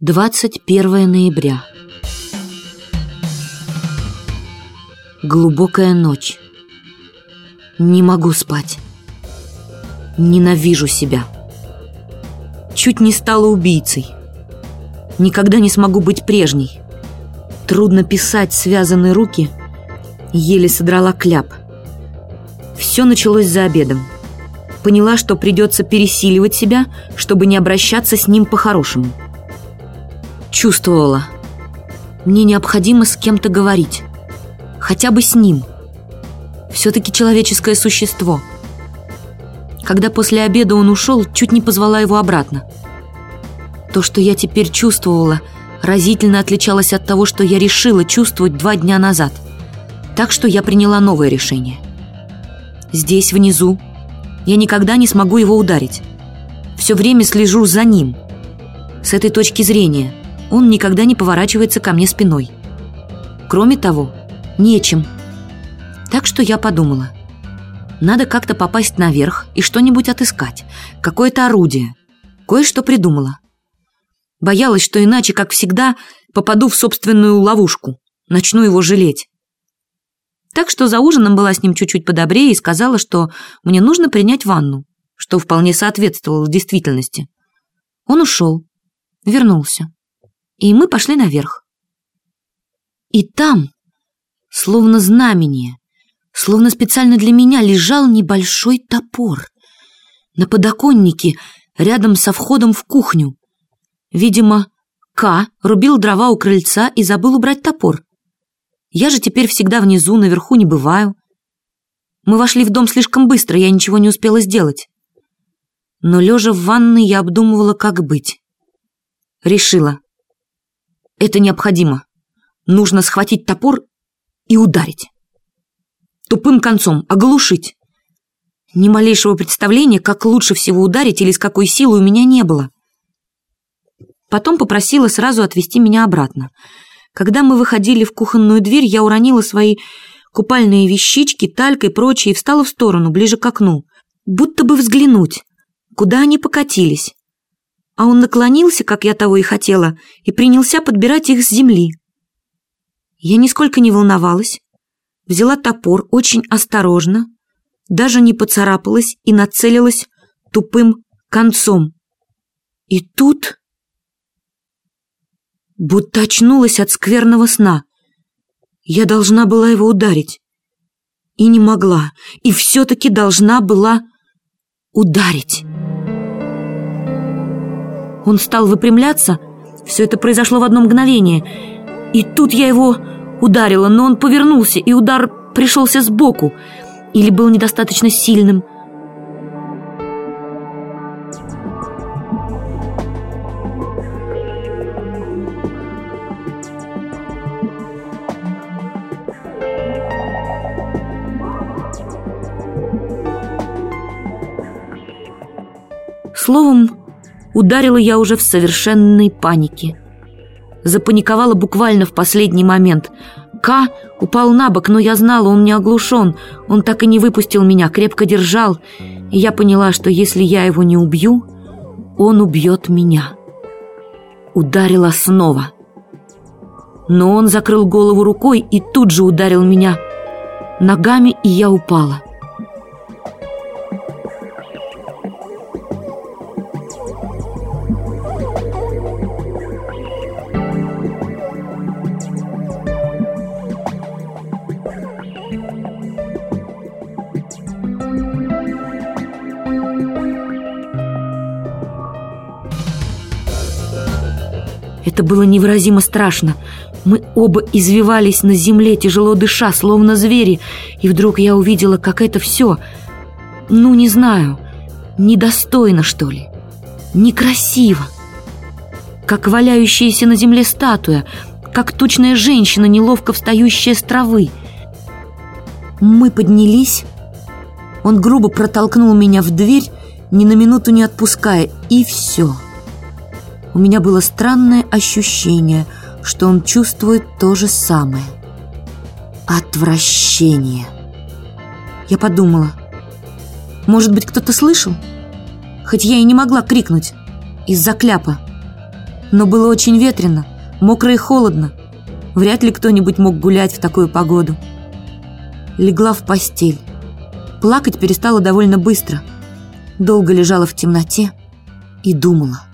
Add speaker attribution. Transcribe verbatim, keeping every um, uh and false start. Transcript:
Speaker 1: двадцать первое ноября. Глубокая ночь. Не могу спать. Ненавижу себя. Чуть не стала убийцей. Никогда не смогу быть прежней. Трудно писать связанные руки. Еле содрала кляп. Все началось за обедом. Поняла, что придется пересиливать себя, чтобы не обращаться с ним по-хорошему. Чувствовала. Мне необходимо с кем-то говорить. Хотя бы с ним. Все-таки человеческое существо. Когда после обеда он ушел, чуть не позвала его обратно. То, что я теперь чувствовала, разительно отличалось от того, что я решила чувствовать два дня назад. Так что я приняла новое решение. Здесь, внизу, я никогда не смогу его ударить. Все время слежу за ним. С этой точки зрения он никогда не поворачивается ко мне спиной. Кроме того, нечем. Так что я подумала, надо как-то попасть наверх и что-нибудь отыскать, какое-то орудие. Кое-что придумала. Боялась, что иначе, как всегда, попаду в собственную ловушку, начну его жалеть. Так что за ужином была с ним чуть-чуть подобрее и сказала, что мне нужно принять ванну, что вполне соответствовало действительности. Он ушел, вернулся, и мы пошли наверх. И там, словно знамение, словно специально для меня, лежал небольшой топор на подоконнике рядом со входом в кухню. Видимо, К рубил дрова у крыльца и забыл убрать топор. Я же теперь всегда внизу, наверху не бываю. Мы вошли в дом слишком быстро, я ничего не успела сделать. Но лежа в ванной, я обдумывала, как быть. Решила. Это необходимо. Нужно схватить топор и ударить. Тупым концом оглушить. Ни малейшего представления, как лучше всего ударить или с какой силой, у меня не было. Потом попросила сразу отвезти меня обратно. Когда мы выходили в кухонную дверь, я уронила свои купальные вещички, тальк и прочее и встала в сторону, ближе к окну, будто бы взглянуть, куда они покатились. А он наклонился, как я того и хотела, и принялся подбирать их с земли. Я нисколько не волновалась, взяла топор очень осторожно, даже не поцарапалась и нацелилась тупым концом. И тут... будто очнулась от скверного сна. Я должна была его ударить. И не могла. И все-таки должна была ударить. Он стал выпрямляться. Все это произошло в одно мгновение. И тут я его ударила, но он повернулся, и удар пришелся сбоку. Или был недостаточно сильным. Словом, ударила я уже в совершенной панике. Запаниковала буквально в последний момент. К упал на бок, но я знала, он не оглушен. Он так и не выпустил меня, крепко держал. И я поняла, что если я его не убью, он убьет меня. Ударила снова. Но он закрыл голову рукой и тут же ударил меня ногами, и я упала. Это было невыразимо страшно. Мы оба извивались на земле, тяжело дыша, словно звери. И вдруг я увидела, как это все, ну, не знаю, недостойно, что ли, некрасиво. Как валяющаяся на земле статуя, как тучная женщина, неловко встающая с травы. Мы поднялись. Он грубо протолкнул меня в дверь, ни на минуту не отпуская, и все. У меня было странное ощущение, что он чувствует то же самое. Отвращение. Я подумала, может быть, кто-то слышал? Хоть я и не могла крикнуть из-за кляпа. Но было очень ветрено, мокро и холодно. Вряд ли кто-нибудь мог гулять в такую погоду. Легла в постель. Плакать перестала довольно быстро. Долго лежала в темноте и думала.